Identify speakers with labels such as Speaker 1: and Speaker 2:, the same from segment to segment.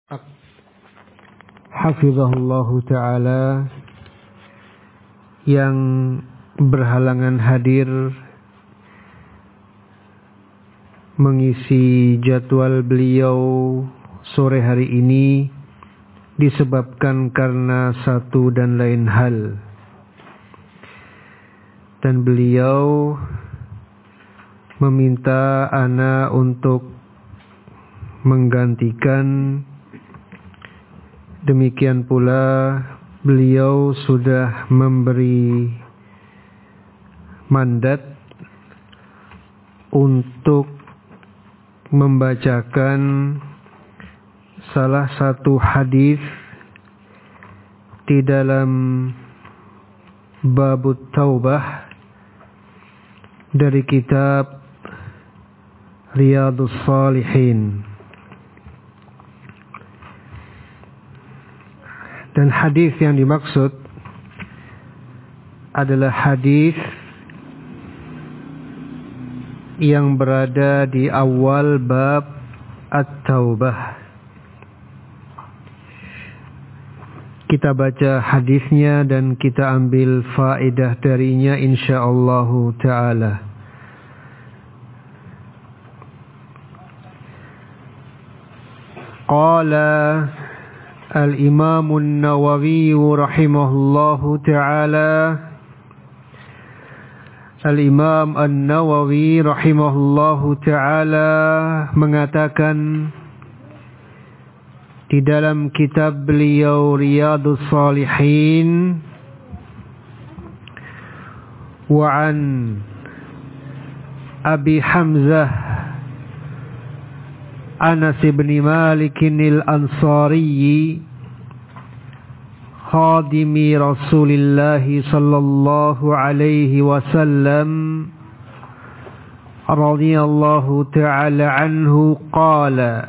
Speaker 1: hafizahullahu ta'ala yang berhalangan hadir mengisi jadwal beliau sore hari ini disebabkan karena satu dan lain hal, dan beliau meminta ana untuk menggantikan. Demikian pula beliau sudah memberi mandat untuk membacakan salah satu hadis di dalam bab taubah dari kitab Riyadhus Shalihin. Dan hadis yang dimaksud adalah hadis yang berada di awal bab At-Taubah. Kita baca hadisnya dan kita ambil faedah darinya insyaallah ta'ala. Qala Al-Imam An-Nawawi rahimahullahu ta'ala. Al-Imam An-Nawawi rahimahullahu ta'ala mengatakan di dalam kitab beliau Riyadhus Shalihin, wa an Abi Hamzah Anas bin Malik al-Ansari khadimi Rasulillah sallallahu alaihi wasallam radhiyallahu ta'ala anhu qala.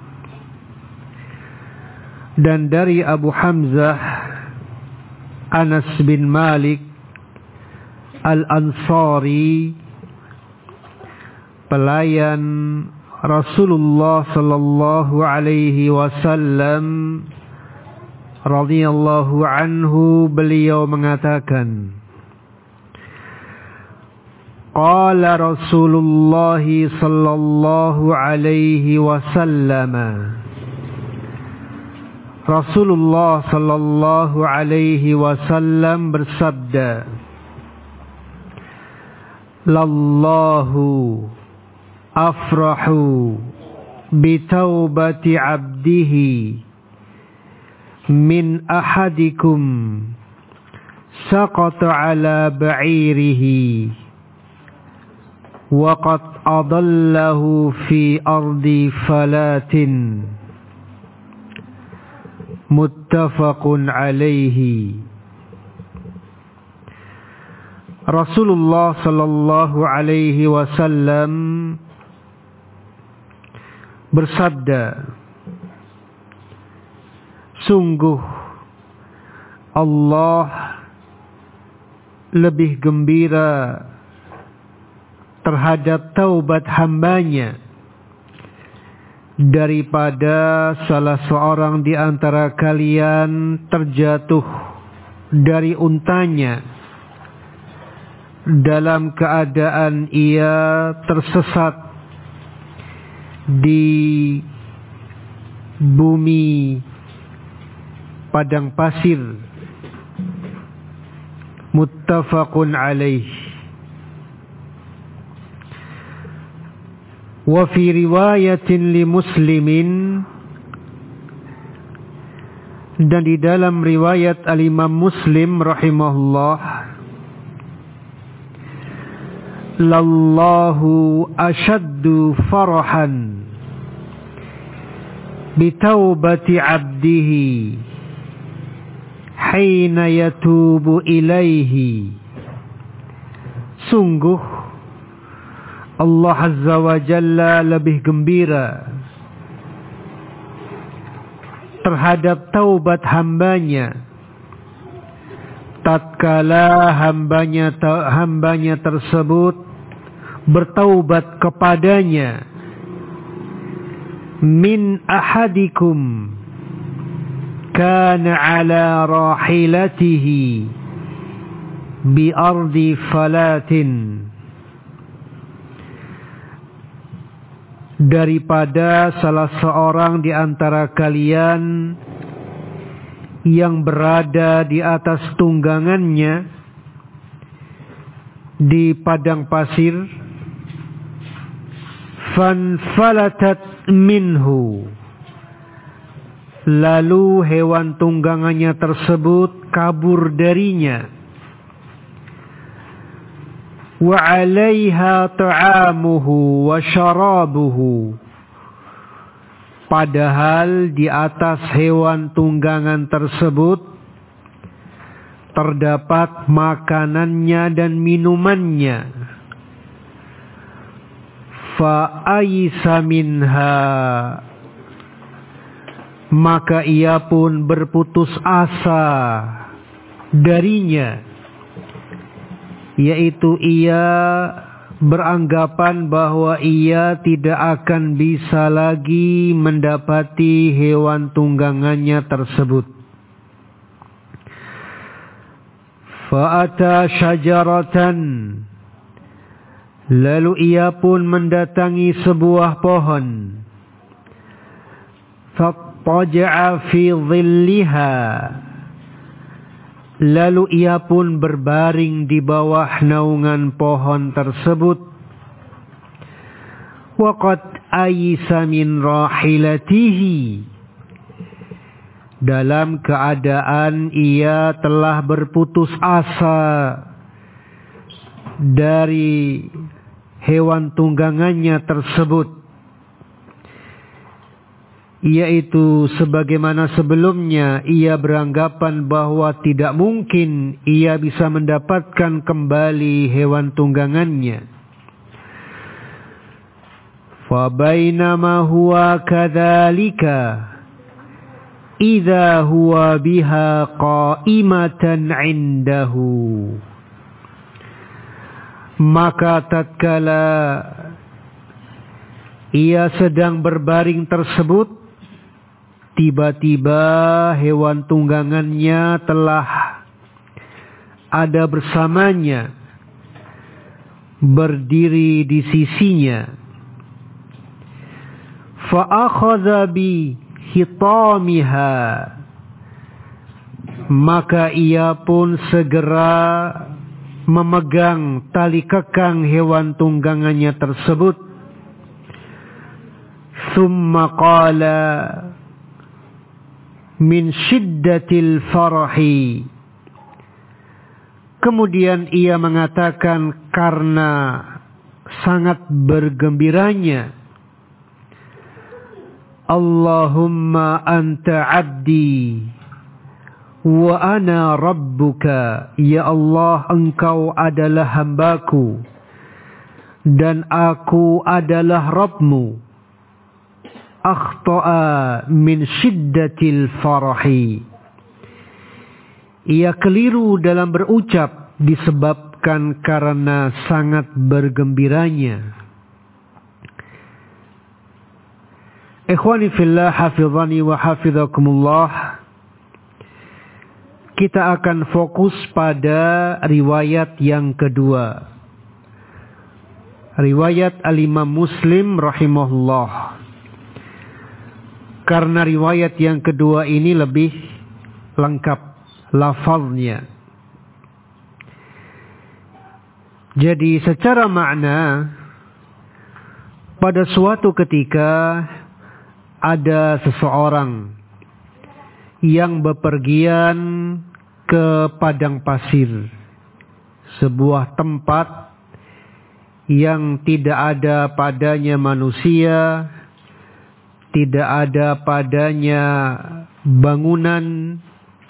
Speaker 1: Dan dari Abu Hamzah Anas bin Malik al-Ansari, pelayan Rasulullah sallallahu alaihi wasallam radhiyallahu anhu, beliau mengatakan, qala Rasulullah sallallahu alaihi wasallam, Rasulullah sallallahu alaihi wasallam bersabda, lallahu afrahu bitaubati abdihi min ahadikum saqata ala ba'irihi wa qad adallahu fi ardi falatin, muttafaqun alaihi. Rasulullah sallallahu alaihi wasallam bersabda, sungguh Allah lebih gembira terhadap taubat hambanya daripada salah seorang di antara kalian terjatuh dari untanya dalam keadaan ia tersesat di bumi padang pasir. Muttafaqun alaih. Wa fi riwayatin li Muslimin, dan di dalam riwayat al-Imam Muslim rahimahullah, lallahu ashaddu farahan bitaubati abdihi hina yatubu ilaihi. Sungguh Allah Azza wa Jalla lebih gembira terhadap taubat hambanya tatkala hambanya tersebut bertaubat kepadanya min ahadikum kana ala rahilatihi bi ardi falatin, daripada salah seorang di antara kalian yang berada di atas tunggangannya di padang pasir, fanfalatat minhu, lalu hewan tunggangannya tersebut kabur darinya, wa 'alaiha ta'amuhu wa syarabuhu, padahal di atas hewan tunggangan tersebut terdapat makanannya dan minumannya. Fa aisa minha, maka ia pun berputus asa darinya, yaitu ia beranggapan bahwa ia tidak akan bisa lagi mendapati hewan tunggangannya tersebut. Fa'ata syajaratan, lalu ia pun mendatangi sebuah pohon. Fattaja'a fi dhilliha, lalu ia pun berbaring di bawah naungan pohon tersebut. Waqad aysa min rahilatihi, dalam keadaan ia telah berputus asa dari hewan tunggangannya tersebut, yaitu sebagaimana sebelumnya ia beranggapan bahwa tidak mungkin ia bisa mendapatkan kembali hewan tunggangannya. Fa bainama huwa kadzalika idza huwa biha qa'imatan 'indahu, maka tatkala ia sedang berbaring tersebut, tiba-tiba hewan tunggangannya telah ada bersamanya, berdiri di sisinya. Fa akhadha bi hitamiha, maka ia pun segera memegang tali kekang hewan tunggangannya tersebut. Thumma qala min syiddatil farahi, kemudian ia mengatakan karena sangat bergembiranya, Allahumma anta abdi wa ana rabbuka, ya Allah, engkau adalah hambaku dan aku adalah Rabbmu. Akhta'a min syiddatil farahi, ia keliru dalam berucap disebabkan karena sangat bergembiranya. Ikhwani fillah, hafizani wa hafizakumullah, kita akan fokus pada riwayat yang kedua, riwayat Al-Imam Muslim rahimahullah, karena riwayat yang kedua ini lebih lengkap lafaznya. Jadi secara makna, pada suatu ketika ada seseorang yang bepergian ke padang pasir, sebuah tempat yang tidak ada padanya manusia, tidak ada padanya bangunan,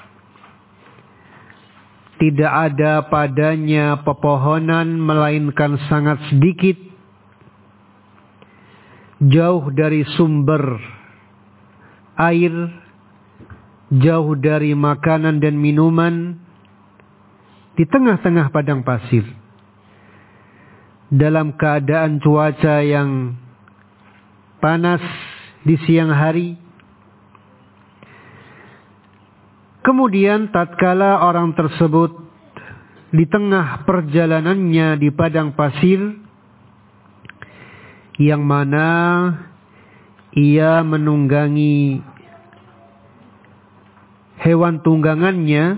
Speaker 1: tidak ada padanya pepohonan, melainkan sangat sedikit, jauh dari sumber air, jauh dari makanan dan minuman, di tengah-tengah padang pasir, dalam keadaan cuaca yang panas di siang hari. Kemudian tatkala orang tersebut di tengah perjalanannya di padang pasir, yang mana ia menunggangi hewan tunggangannya,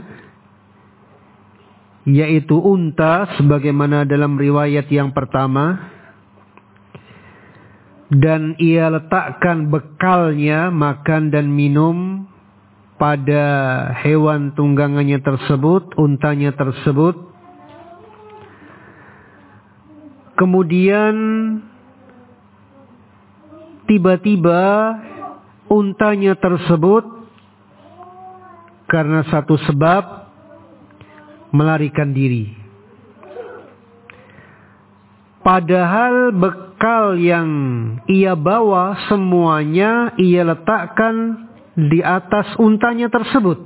Speaker 1: yaitu unta sebagaimana dalam riwayat yang pertama, dan ia letakkan bekalnya makan dan minum pada hewan tunggangannya tersebut, untanya tersebut. Kemudian tiba-tiba untanya tersebut karena satu sebab melarikan diri. Padahal bekal yang ia bawa semuanya ia letakkan di atas untanya tersebut.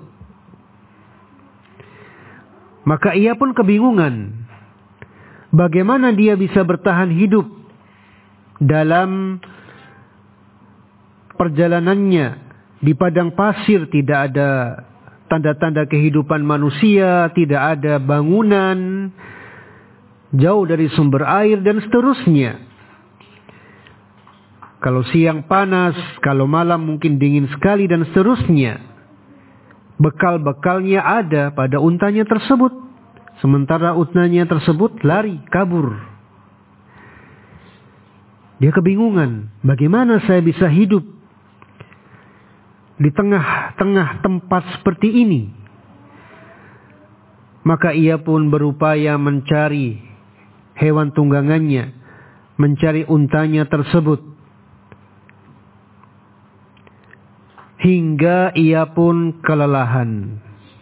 Speaker 1: Maka ia pun kebingungan. Bagaimana dia bisa bertahan hidup dalam perjalanannya di padang pasir, tidak ada tanda-tanda kehidupan manusia, tidak ada bangunan, jauh dari sumber air dan seterusnya. Kalau siang panas, kalau malam mungkin dingin sekali dan seterusnya. Bekal-bekalnya ada pada untanya tersebut. Sementara untanya tersebut lari, kabur. Dia kebingungan, bagaimana saya bisa hidup di tengah-tengah tempat seperti ini? Maka ia pun berupaya mencari hewan tunggangannya, mencari untanya tersebut. Hingga ia pun kelelahan.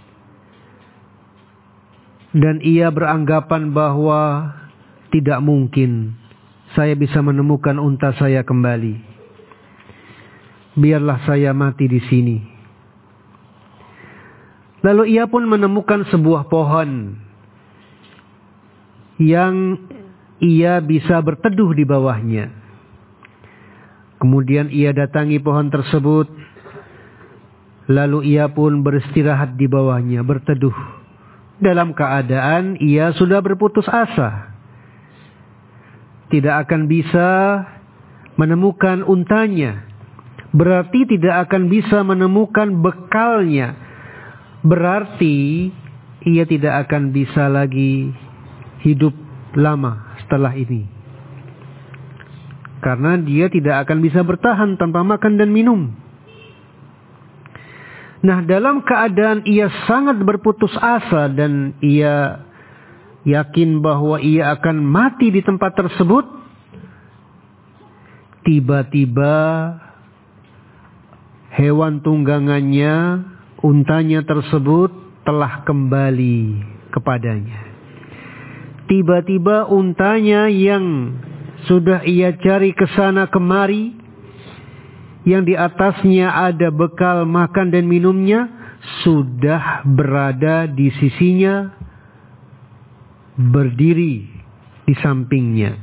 Speaker 1: Dan ia beranggapan bahwa tidak mungkin saya bisa menemukan unta saya kembali. Biarlah saya mati di sini. Lalu ia pun menemukan sebuah pohon yang ia bisa berteduh di bawahnya. Kemudian ia datangi pohon tersebut. Lalu ia pun beristirahat di bawahnya, berteduh. Dalam keadaan ia sudah berputus asa. Tidak akan bisa menemukan untanya. Berarti tidak akan bisa menemukan bekalnya. Berarti ia tidak akan bisa lagi hidup lama setelah ini. Karena dia tidak akan bisa bertahan tanpa makan dan minum. Nah, dalam keadaan ia sangat berputus asa dan ia yakin bahwa ia akan mati di tempat tersebut, tiba-tiba hewan tunggangannya, untanya tersebut telah kembali kepadanya. Tiba-tiba untanya yang sudah ia cari ke sana kemari, yang di atasnya ada bekal makan dan minumnya, sudah berada di sisinya, berdiri di sampingnya.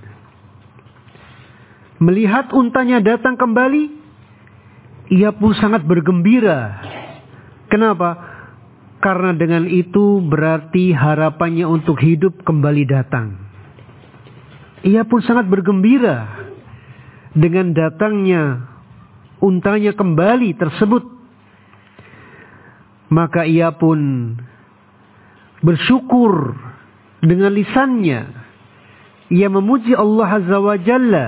Speaker 1: Melihat untanya datang kembali, ia pun sangat bergembira. Kenapa? Karena dengan itu berarti harapannya untuk hidup kembali datang. Ia pun sangat bergembira dengan datangnya untanya kembali tersebut. Maka ia pun bersyukur dengan lisannya. Ia memuji Allah Azza wa Jalla.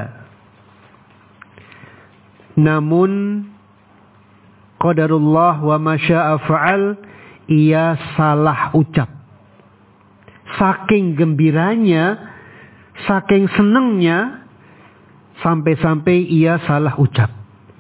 Speaker 1: Namun qadarullah wa ma syaa fa'al, ia salah ucap. Saking gembiranya, saking senangnya, sampai-sampai ia salah ucap.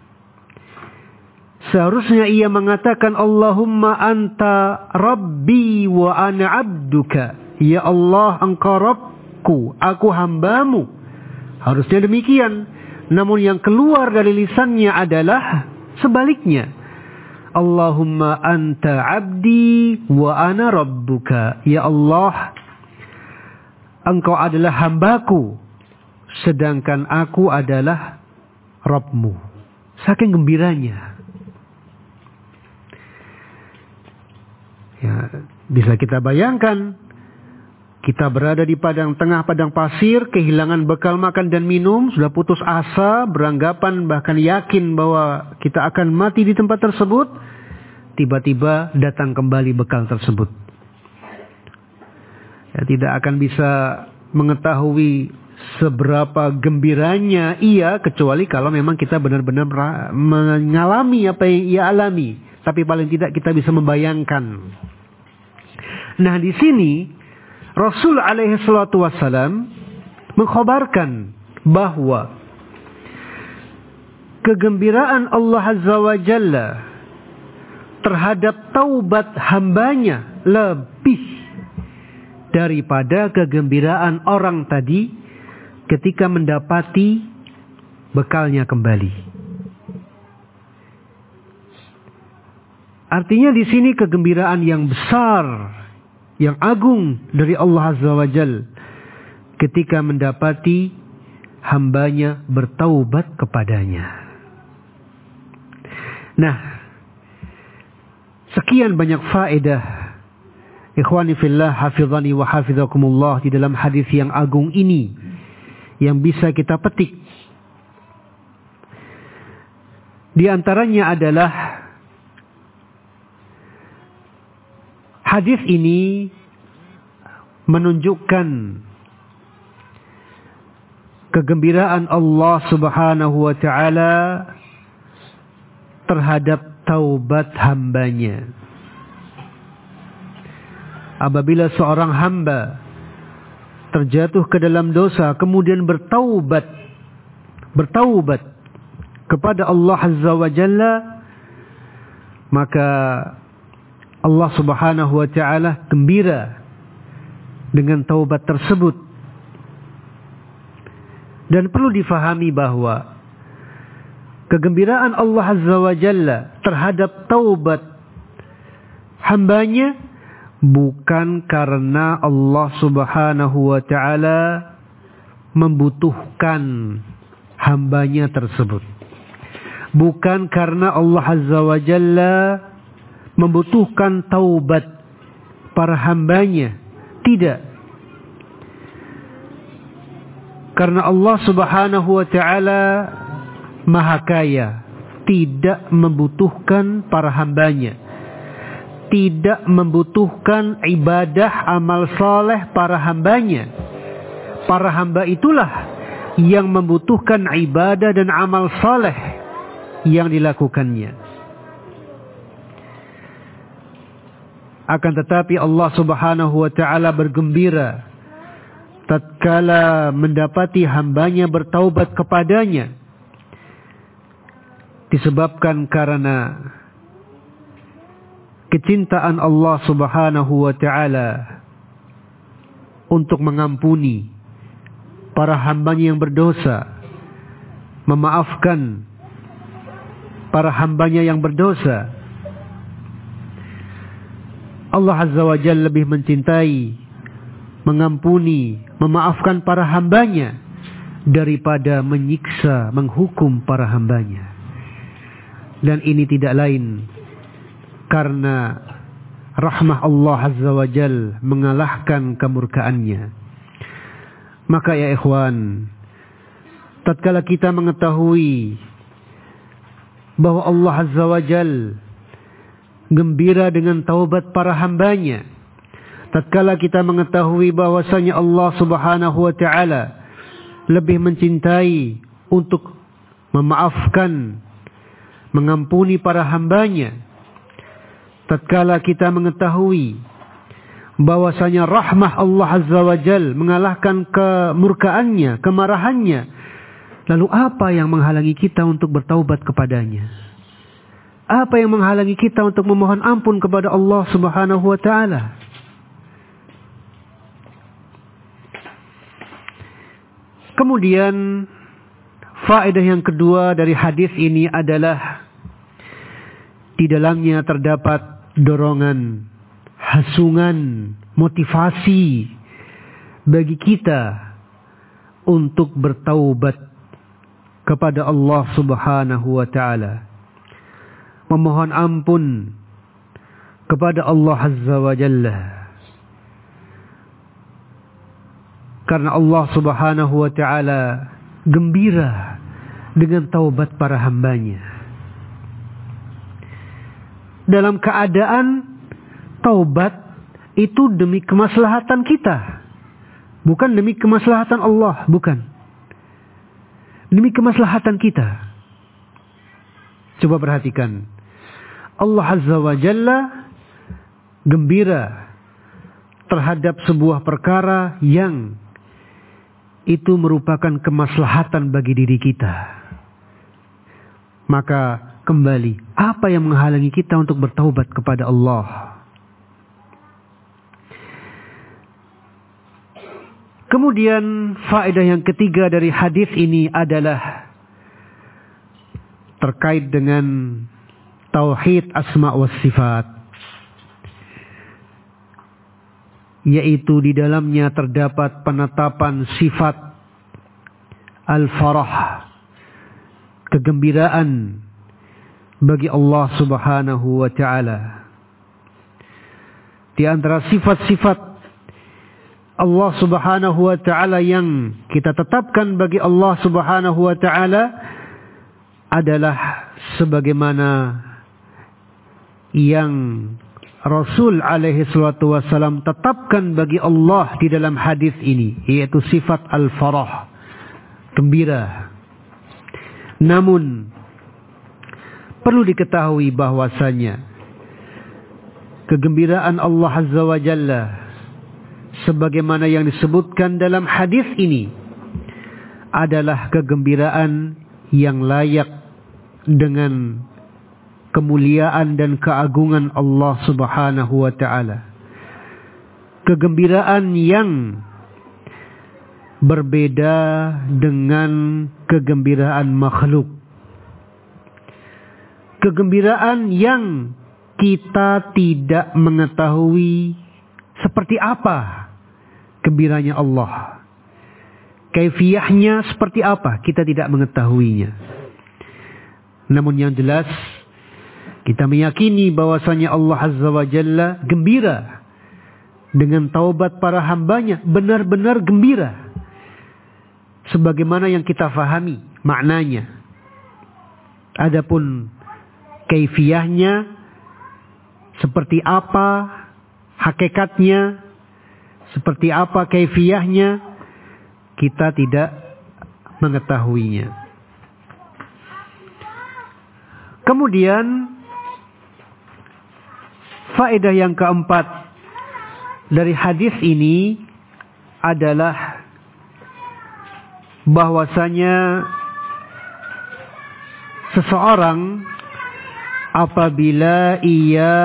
Speaker 1: Seharusnya ia mengatakan Allahumma anta rabbi wa ana abduka. Ya Allah, engkau Rabbku, aku hambamu. Harusnya demikian. Namun yang keluar dari lisannya adalah sebaliknya. Allahumma anta abdi wa ana rabbuka. Ya Allah, engkau adalah hambaku, sedangkan aku adalah Rabbmu. Saking gembiranya. Ya, bisa kita bayangkan, kita berada di tengah padang pasir, kehilangan bekal makan dan minum, sudah putus asa, beranggapan bahkan yakin bahwa kita akan mati di tempat tersebut. Tiba-tiba datang kembali bekal tersebut. Ya, tidak akan bisa mengetahui seberapa gembiranya ia, kecuali kalau memang kita benar-benar mengalami apa yang ia alami. Tapi paling tidak kita bisa membayangkan. Nah, di sini Rasul alaihi salatu wassalam mengkhabarkan bahwa kegembiraan Allah Azza wa Jalla terhadap taubat hambanya lebih daripada kegembiraan orang tadi ketika mendapati bekalnya kembali. Artinya di sini kegembiraan yang besar, yang agung dari Allah Azza wa Jalla ketika mendapati hambanya bertaubat kepadanya. Nah, sekian banyak faedah, ikhwani fillah, hafizani wa hafizakumullah, di dalam hadis yang agung ini yang bisa kita petik. Di antaranya adalah hadis ini menunjukkan kegembiraan Allah Subhanahu wa taala terhadap taubat hambanya. Apabila seorang hamba terjatuh ke dalam dosa kemudian bertaubat kepada Allah Azza wa Jalla, maka Allah Subhanahu wa taala gembira dengan taubat tersebut. Dan perlu difahami bahwa kegembiraan Allah Azza wa Jalla terhadap taubat hambanya bukan karena Allah Subhanahu wa taala membutuhkan hambanya tersebut. Bukan karena Allah Azza wa Jalla membutuhkan taubat para hambanya. Tidak. Karena Allah Subhanahu wa taala Maha Kaya, tidak membutuhkan para hambanya, tidak membutuhkan ibadah amal saleh para hambanya. Para hamba itulah yang membutuhkan ibadah dan amal saleh yang dilakukannya. Akan tetapi Allah Subhanahu wa taala bergembira tatkala mendapati hambanya bertaubat kepadanya, disebabkan karena kecintaan Allah Subhanahu wa taala untuk mengampuni para hambanya yang berdosa, memaafkan para hambanya yang berdosa. Allah Azza wa Jalla lebih mencintai, mengampuni, memaafkan para hambanya daripada menyiksa, menghukum para hambanya. Dan ini tidak lain karena rahmah Allah Azza wa Jalla mengalahkan kemurkaannya. Maka ya ikhwan, tatkala kita mengetahui bahwa Allah Azza wa Jalla gembira dengan taubat para hambanya, tatkala kita mengetahui bahwasanya Allah Subhanahu wa taala lebih mencintai untuk memaafkan, mengampuni para hambanya, tatkala kita mengetahui bahwasanya rahmah Allah Azza wa Jalla mengalahkan kemurkaannya, kemarahannya, lalu apa yang menghalangi kita untuk bertaubat kepadanya? Apa yang menghalangi kita untuk memohon ampun kepada Allah Subhanahu wa taala? Kemudian faedah yang kedua dari hadis ini adalah di dalamnya terdapat dorongan, hasungan, motivasi bagi kita untuk bertaubat kepada Allah Subhanahu wa taala, memohon ampun kepada Allah Azza wa Jalla. Karena Allah Subhanahu wa ta'ala gembira dengan taubat para hambanya. Dalam keadaan taubat itu demi kemaslahatan kita. Bukan demi kemaslahatan Allah. Bukan. Demi kemaslahatan kita. Coba perhatikan. Allah Azza wa Jalla gembira terhadap sebuah perkara yang itu merupakan kemaslahatan bagi diri kita. Maka kembali, apa yang menghalangi kita untuk bertaubat kepada Allah? Kemudian faedah yang ketiga dari hadis ini adalah terkait dengan tauhid asma wa sifat, yaitu di dalamnya terdapat penetapan sifat al-farah, kegembiraan bagi Allah Subhanahu wa ta'ala. Di antara sifat-sifat Allah Subhanahu wa ta'ala yang kita tetapkan bagi Allah Subhanahu wa ta'ala adalah sebagaimana yang Rasul alaihi salatu wassalam tetapkan bagi Allah di dalam hadis ini, yaitu sifat al-farah, gembira. Namun perlu diketahui bahwasanya kegembiraan Allah Azza wa Jalla sebagaimana yang disebutkan dalam hadis ini adalah kegembiraan yang layak dengan kemuliaan dan keagungan Allah Subhanahu wa ta'ala. Kegembiraan yang berbeda dengan kegembiraan makhluk. Kegembiraan yang kita tidak mengetahui seperti apa gembiranya Allah. Kaifiyahnya seperti apa, kita tidak mengetahuinya. Namun yang jelas, kita meyakini bahwasanya Allah Azza wa Jalla gembira dengan taubat para hambanya, benar-benar gembira. Sebagaimana yang kita fahami maknanya. Adapun kaifiyahnya, seperti apa hakikatnya, seperti apa kaifiyahnya, kita tidak mengetahuinya. Kemudian faedah yang keempat dari hadis ini adalah bahwasanya seseorang apabila ia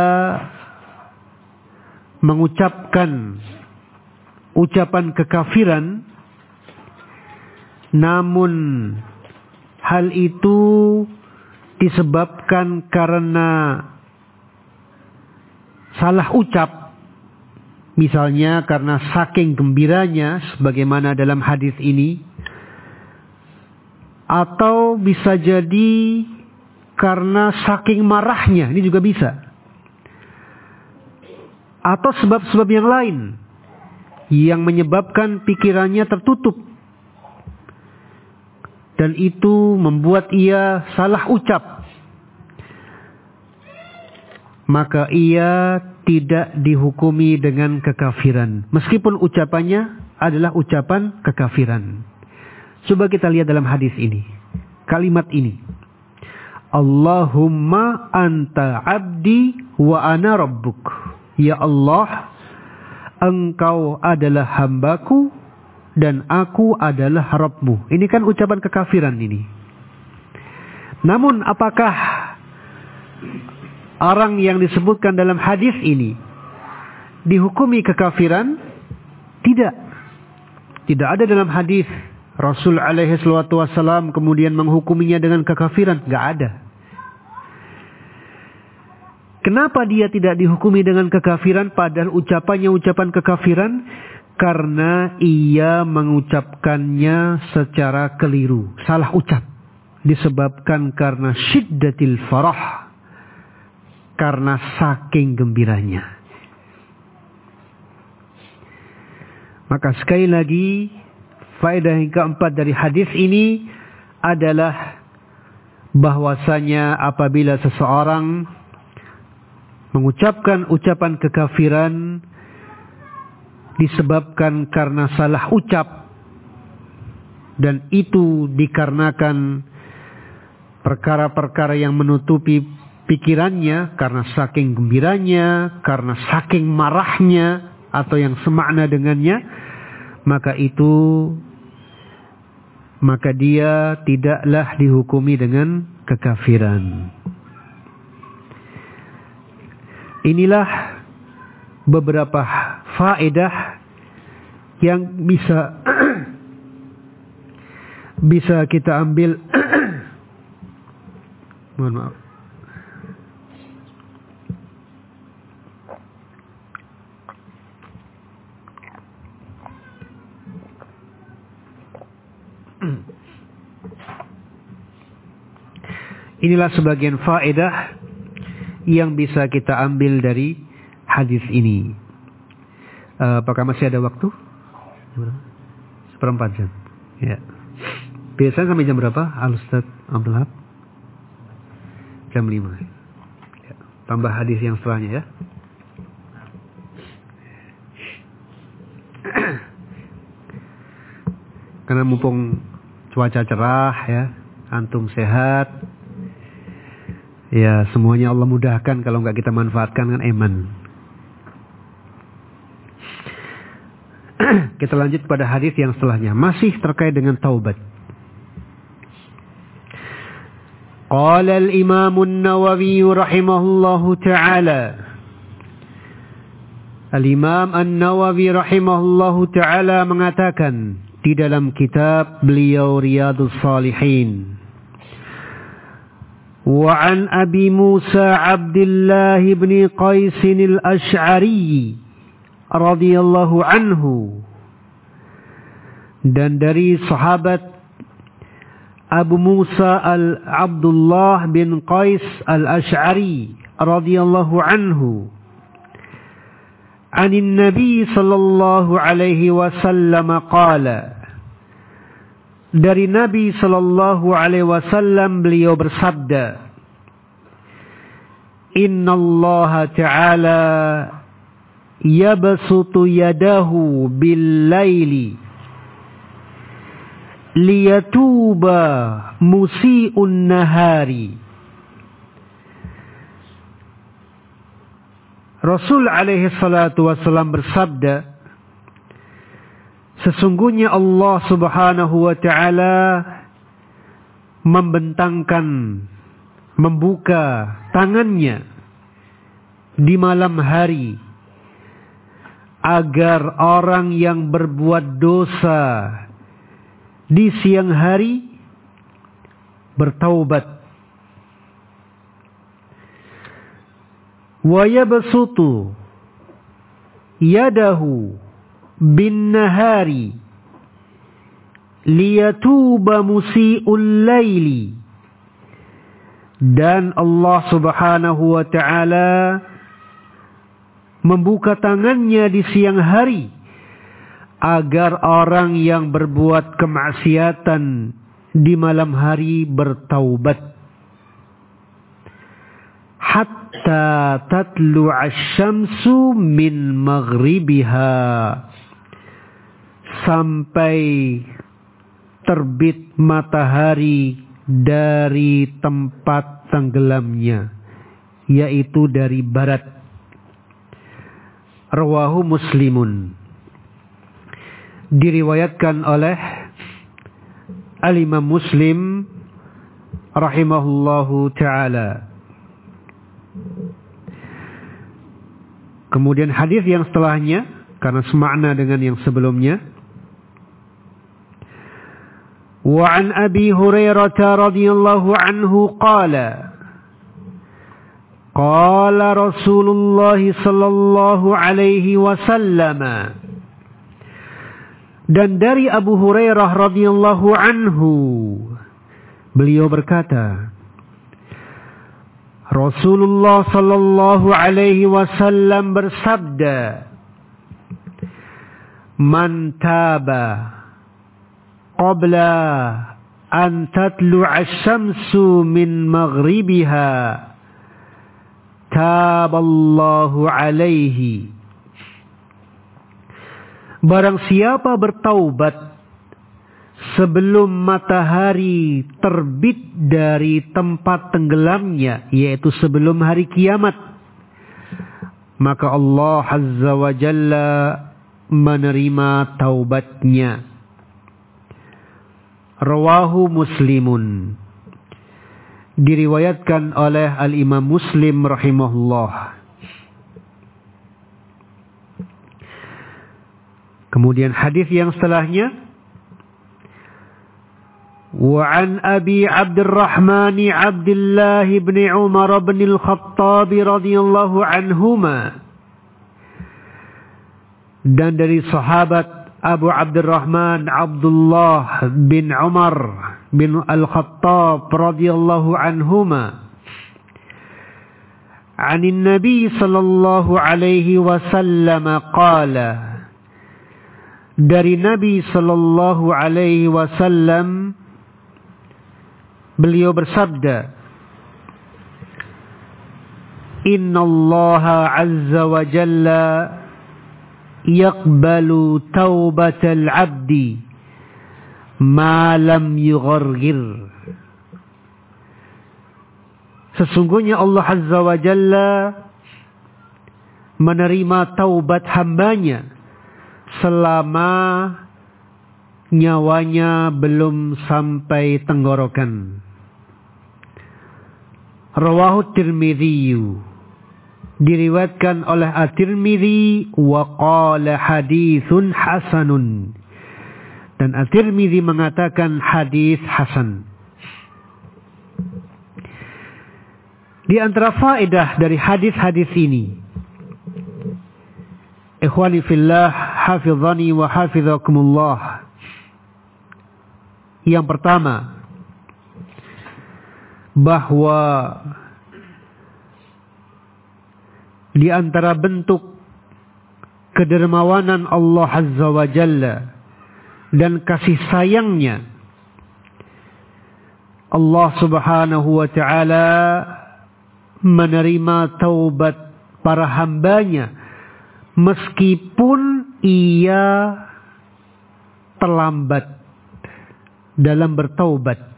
Speaker 1: mengucapkan ucapan kekafiran, namun hal itu disebabkan karena salah ucap, misalnya karena saking gembiranya sebagaimana dalam hadis ini, atau bisa jadi karena saking marahnya, ini juga bisa, atau sebab-sebab yang lain yang menyebabkan pikirannya tertutup dan itu membuat ia salah ucap, maka ia tidak dihukumi dengan kekafiran meskipun ucapannya adalah ucapan kekafiran. Coba kita lihat dalam hadis ini, kalimat ini, Allahumma anta abdi wa ana rabbuk. Ya Allah, engkau adalah hambaku dan aku adalah Rabbmu. Ini kan ucapan kekafiran ini. Namun apakah orang yang disebutkan dalam hadis ini dihukumi kekafiran? Tidak. Tidak ada dalam hadis Rasul alaihi salatu wassalam kemudian menghukuminya dengan kekafiran. Tidak ada. Kenapa dia tidak dihukumi dengan kekafiran padahal ucapannya ucapan kekafiran? Karena ia mengucapkannya secara keliru, salah ucap. Disebabkan karena syiddatil farah, karena saking gembiranya. Maka sekali lagi, faedah yang keempat dari hadis ini adalah bahwasanya apabila seseorang mengucapkan ucapan kekafiran disebabkan karena salah ucap, dan itu dikarenakan perkara-perkara yang menutupi pikirannya karena saking gembiranya, karena saking marahnya atau yang semakna dengannya, maka dia tidaklah dihukumi dengan kekafiran. Inilah beberapa faedah yang bisa kita ambil. Mohon maaf. Inilah sebagian faedah yang bisa kita ambil dari hadis ini. Apakah masih ada waktu? 1/4 jam. Ya. Biasanya sampai jam berapa, Al-Ustaz Abdul Wahab? Jam 5. Ya. Tambah hadis yang setelahnya ya. Karena mumpung cuaca cerah ya, antum sehat. Ya, semuanya Allah mudahkan, kalau enggak kita manfaatkan kan eman. Kita lanjut pada hadis yang setelahnya, masih terkait dengan taubat. Qala al-Imam an-Nawawi rahimahullahu ta'ala. Al-Imam an-Nawawi rahimahullahu ta'ala mengatakan di dalam kitab beliau Riyadhus Shalihin. وعن أبي موسى عبد الله بن قيس الأشعري رضي الله عنه, dan dari sahabat Abu Musa Abdullah bin Qais al-Ash'ari radhiyallahu anhu, anin Nabi sallallahu alaihi wasallam qala, dari Nabi sallallahu alaihi wasallam beliau bersabda, Inna Allah Ta'ala yabsutu yadahu bil laili liyatuba musii'un nahari. Rasul alaihi salatu wasallam bersabda, sesungguhnya Allah subhanahu wa ta'ala membuka tangannya di malam hari agar orang yang berbuat dosa di siang hari bertaubat. Wa yabsutu yadahu bin nahari liyatuba musii'ul laili, dan Allah subhanahu wa ta'ala membuka tangannya di siang hari agar orang yang berbuat kemaksiatan di malam hari bertaubat. Hatta tatlu'a syamsu min maghribiha, sampai terbit matahari dari tempat tenggelamnya, yaitu dari barat. Rawahu Muslimun, diriwayatkan oleh Al-Imam Muslim rahimahullahu ta'ala. Kemudian hadis yang setelahnya, karena semakna dengan yang sebelumnya, wa an Abi Hurairah radhiyallahu anhu qala qala Rasulullah sallallahu alaihi wasallam, dan dari Abu Hurairah radhiyallahu anhu beliau berkata, Rasulullah sallallahu alaihi wasallam bersabda, "Man taba qabla an tatlu'a asy-syamsu min maghribiha taballahu alaihi." Barang siapa bertaubat sebelum matahari terbit dari tempat tenggelamnya, yaitu sebelum hari kiamat, maka Allah Azza wa Jalla menerima taubatnya. Rawahu Muslimun. Diriwayatkan oleh Al-Imam Muslim rahimahullah. Kemudian hadis yang setelahnya, وعن أبي عبد الرحمن عبد الله بن عمر بن الخطاب رضي الله عنهما. Dan dari sahabat Abu Abdurrahman Abdullah bin Umar bin Al-Khattab radhiyallahu anhuma, عن النبي صلى الله عليه وسلم قال, dari Nabi sallallahu alaihi wasallam beliau bersabda, Innallaha azza wa jalla yaqbalu taubatal abdi ma lam yughargir. Sesungguhnya Allah azza wa jalla menerima taubat hambanya selama nyawanya belum sampai tenggorokan. Rawahu Tirmidzi, diriwayatkan oleh At-Tirmidzi wa qala haditsun hasanun, dan At-Tirmidzi mengatakan hadis hasan. Di antara faedah dari hadis-hadis ini, ikhwani fillah, hafizani wa hafizakumullah, yang pertama, bahwa di antara bentuk kedermawanan Allah Azza wa Jalla dan kasih sayangnya, Allah Subhanahu wa ta'ala menerima taubat para hambanya meskipun ia terlambat dalam bertaubat.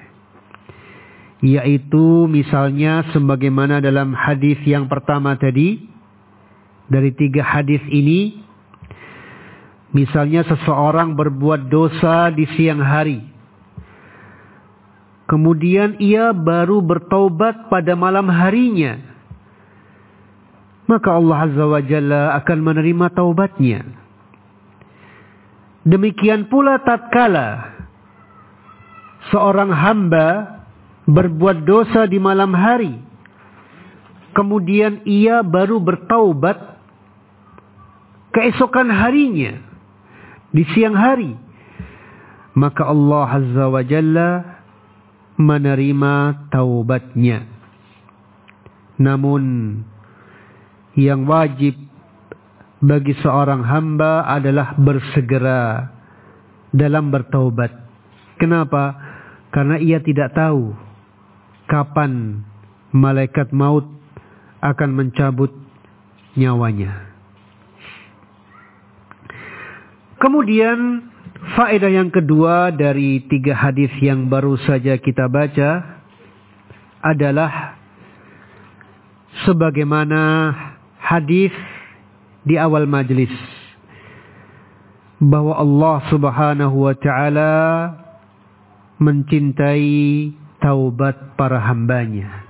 Speaker 1: Yaitu misalnya sebagaimana dalam hadis yang pertama tadi, dari 3 hadis ini, misalnya seseorang berbuat dosa di siang hari, kemudian ia baru bertaubat pada malam harinya, maka Allah Azza wa Jalla akan menerima taubatnya. Demikian pula tatkala seorang hamba berbuat dosa di malam hari, kemudian ia baru bertaubat keesokan harinya di siang hari, maka Allah Azza wa Jalla menerima taubatnya. Namun yang wajib bagi seorang hamba adalah bersegera dalam bertaubat. Kenapa? Karena ia tidak tahu kapan malaikat maut akan mencabut nyawanya. Kemudian faedah yang kedua dari 3 hadis yang baru saja kita baca adalah sebagaimana hadis di awal majlis, bahwa Allah Subhanahu wa ta'ala mencintai taubat para hambanya.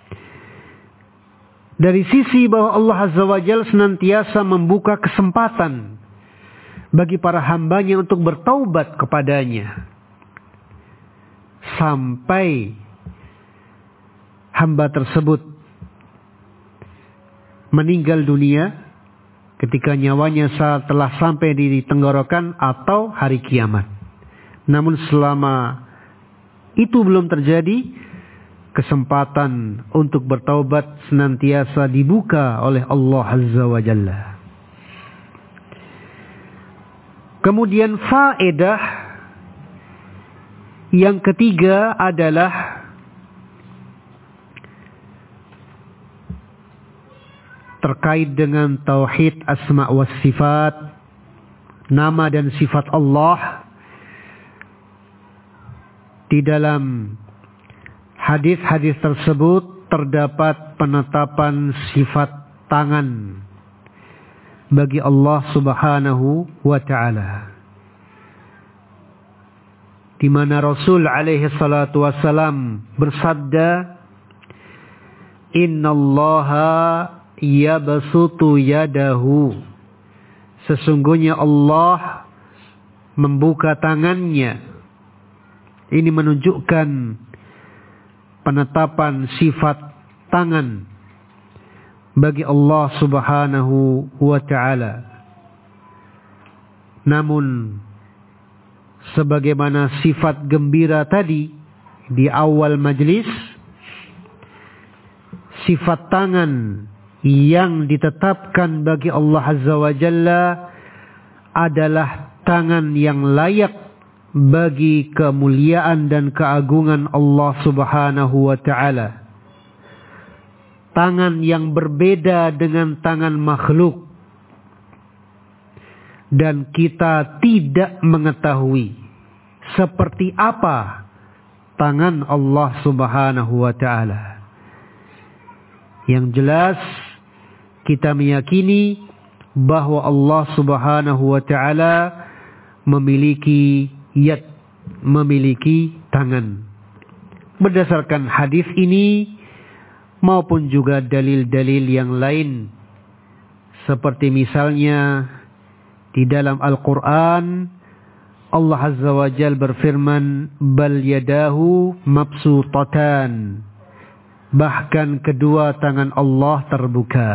Speaker 1: Dari sisi bahwa Allah Azza wa Jalla senantiasa membuka kesempatan bagi para hambanya untuk bertaubat kepadanya, sampai hamba tersebut meninggal dunia ketika nyawanya telah sampai di tenggorokan atau hari kiamat. Namun selama itu belum terjadi, kesempatan untuk bertaubat senantiasa dibuka oleh Allah Azza wa Jalla. Kemudian faedah yang ketiga adalah terkait dengan tauhid asma wa sifat, nama dan sifat Allah. Di dalam hadis-hadis tersebut terdapat penetapan sifat tangan bagi Allah Subhanahu wa ta'ala, di mana Rasul alaihi salatu wassalam bersabda, innallaha yabsutu yadahu, sesungguhnya Allah membuka tangannya. Ini menunjukkan penetapan sifat tangan bagi Allah Subhanahu wa ta'ala. Namun sebagaimana sifat gembira tadi di awal majlis, sifat tangan yang ditetapkan bagi Allah Azza wa Jalla adalah tangan yang layak bagi kemuliaan dan keagungan Allah Subhanahu wa ta'ala. Tangan yang berbeda dengan tangan makhluk, dan kita tidak mengetahui seperti apa tangan Allah Subhanahu wa ta'ala. Yang jelas kita meyakini bahwa Allah Subhanahu wa ta'ala memiliki yad, memiliki tangan. Berdasarkan hadis ini maupun juga dalil-dalil yang lain, seperti misalnya di dalam Al-Quran Allah Azza wa Jal berfirman, bal yadahu mabsutatan, bahkan kedua tangan Allah terbuka.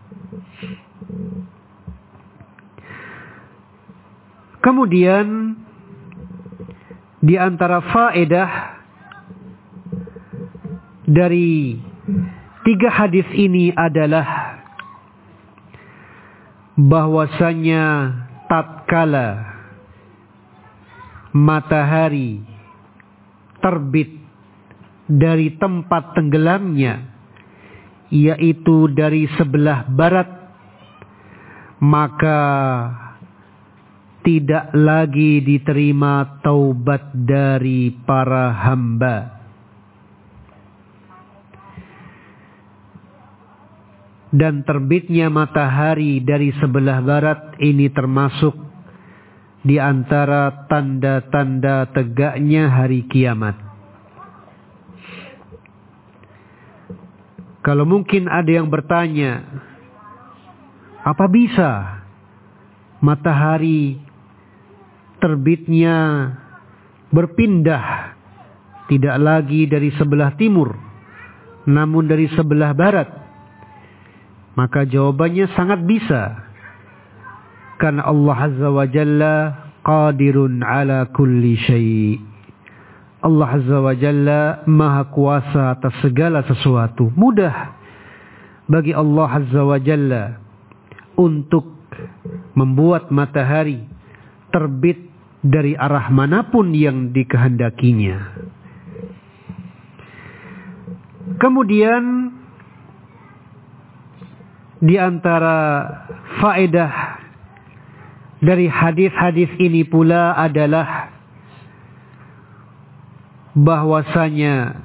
Speaker 1: Kemudian di antara faedah dari 3 hadis ini adalah bahwasanya tatkala matahari terbit dari tempat tenggelamnya, yaitu dari sebelah barat, maka tidak lagi diterima taubat dari para hamba. Dan terbitnya matahari dari sebelah barat ini termasuk di antara tanda-tanda tegaknya hari kiamat. Kalau mungkin ada yang bertanya, apa bisa matahari terbitnya berpindah tidak lagi dari sebelah timur namun dari sebelah barat? Maka jawabannya sangat bisa, karena Allah Azza wa Jalla qadirun ala kulli syai'. Allah Azza wa Jalla maha kuasa atas segala sesuatu. Mudah bagi Allah Azza wa Jalla untuk membuat matahari terbit dari arah manapun yang dikehendakinya. Kemudian di antara faedah dari hadis-hadis ini pula adalah bahwasanya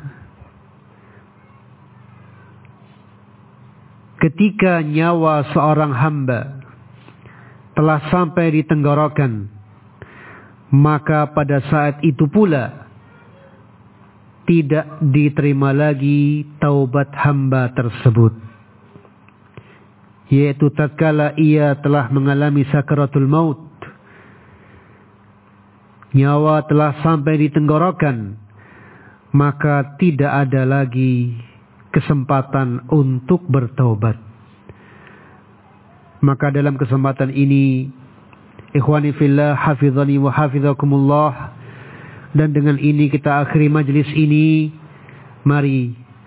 Speaker 1: ketika nyawa seorang hamba telah sampai di tenggorokan, maka pada saat itu pula tidak diterima lagi taubat hamba tersebut, yaitu tatkala ia telah mengalami sakaratul maut, nyawa telah sampai di tenggorokan, maka tidak ada lagi kesempatan untuk bertaubat. Maka dalam kesempatan ini, ikhwani fillah, hafizani wa hafizakumullah, dan dengan ini kita akhiri majlis ini. Mari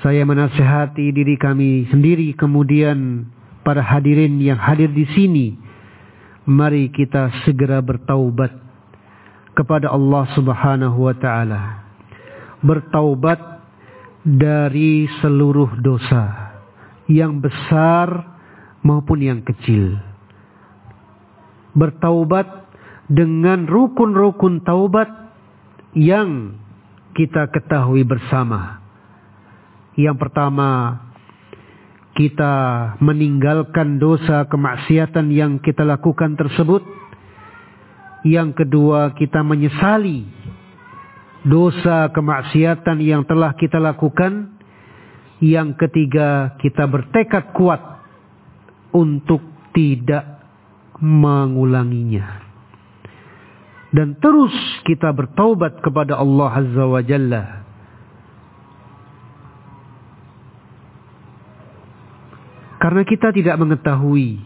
Speaker 1: Saya menasihati diri kami sendiri, kemudian para hadirin yang hadir di sini, mari kita segera bertaubat kepada Allah Subhanahu wa taala. Bertaubat dari seluruh dosa, yang besar maupun yang kecil. Bertaubat dengan rukun-rukun taubat yang kita ketahui bersama. Yang pertama, kita meninggalkan dosa kemaksiatan yang kita lakukan tersebut. Yang kedua, kita menyesali dosa kemaksiatan yang telah kita lakukan. Yang ketiga, kita bertekad kuat untuk tidak mengulanginya. Dan terus kita bertaubat kepada Allah Azza wa Jalla. Karena kita tidak mengetahui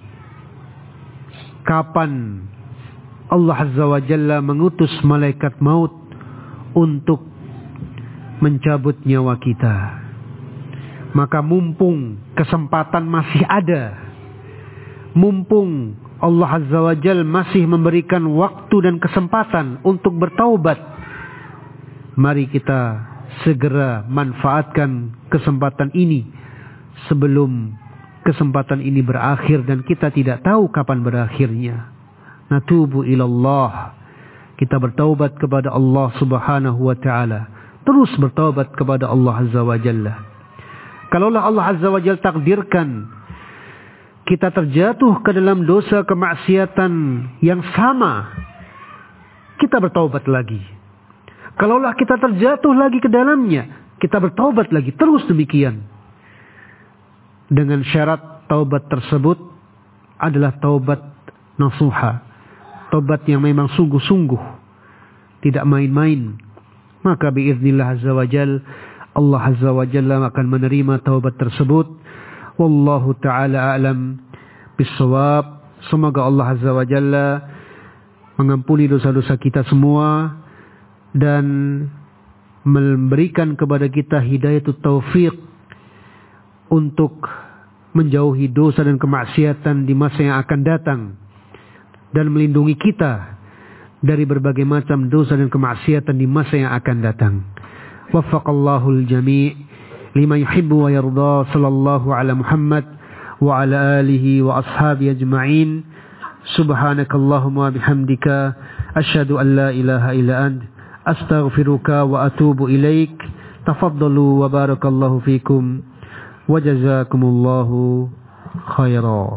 Speaker 1: kapan Allah Azza wa Jalla mengutus malaikat maut untuk mencabut nyawa kita. Maka mumpung kesempatan masih ada, mumpung Allah Azza wa Jalla masih memberikan waktu dan kesempatan untuk bertaubat, mari kita segera manfaatkan kesempatan ini sebelum kesempatan ini berakhir dan kita tidak tahu kapan berakhirnya. Natubu ilallah. Kita bertaubat kepada Allah Subhanahu wa taala. Terus bertaubat kepada Allah Azza wa Jalla. Kalaulah Allah Azza wa Jalla takdirkan kita terjatuh ke dalam dosa kemaksiatan yang sama, kita bertaubat lagi. Kalaulah kita terjatuh lagi ke dalamnya, kita bertaubat lagi. Terus demikian. Dengan syarat taubat tersebut adalah taubat nasuha, taubat yang memang sungguh-sungguh, tidak main-main. Maka biiznillah azza wa jal, Allah azza wa jalla akan menerima taubat tersebut. Wallahu ta'ala a'lam bissawab. Semoga Allah azza wa jalla mengampuni dosa-dosa kita semua dan memberikan kepada kita hidayatut taufiq untuk menjauhi dosa dan kemaksiatan di masa yang akan datang, dan melindungi kita dari berbagai macam dosa dan kemaksiatan di masa yang akan datang. Waffaqallahu al-jami' lima yuhibbu wa yarda. Sallallahu ala Muhammad wa ala alihi wa ashabihi ajma'in. Subhanakallahumma bihamdika asyhadu an la ilaha illa ant astaghfiruka wa atubu ilaik. Tafaddalu wa barakallahu fikum. Wajazakumullahu khairan.